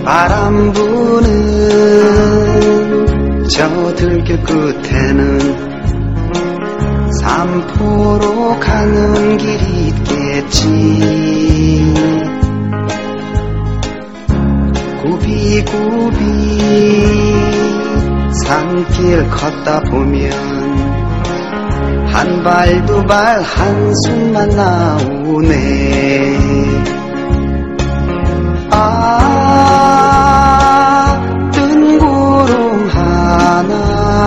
바람 부는 저 들길 끝에는 삼포로 가는 길이 있겠지. 굽이굽이 산길 걷다 보면 한 발 두 발 한숨만 나오네. 뜬 구름 하나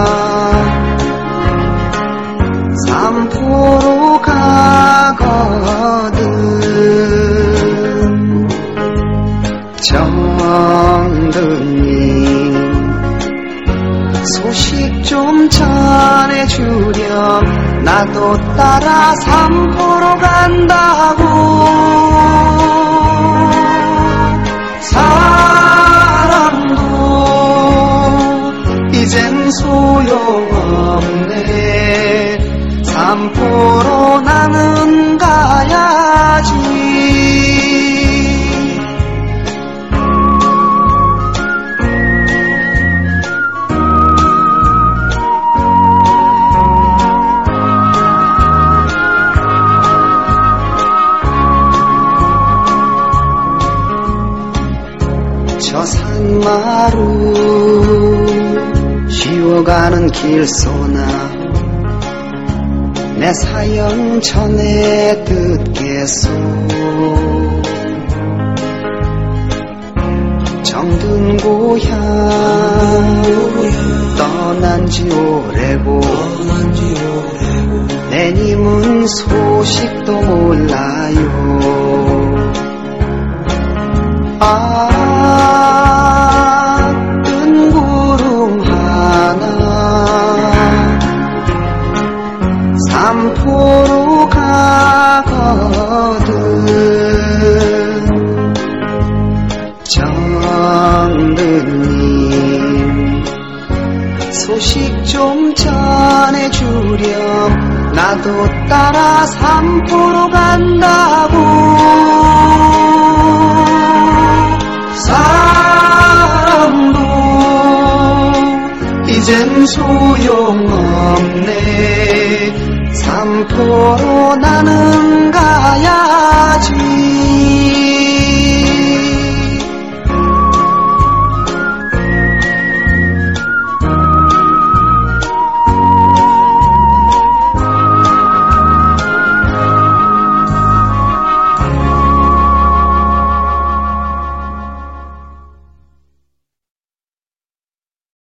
삼포로 가거든. 정든님 소식 좀 전해주렴. 나도 따라 삼포로 간다고. 사랑도 이젠 소용없네. 삼포로 나는 가야지. 저 산마루 쉬어가는 길소나 내 사연 전해 듣겠소. 정든 고향 떠난 지 오래고 내님은 소식도 몰라요. 뜬 구름 하나 삼포로 가거든. 정든님 소식 좀 전해주렴. 나도 따라 삼포로 간다고. 사랑도 이젠 소용없네.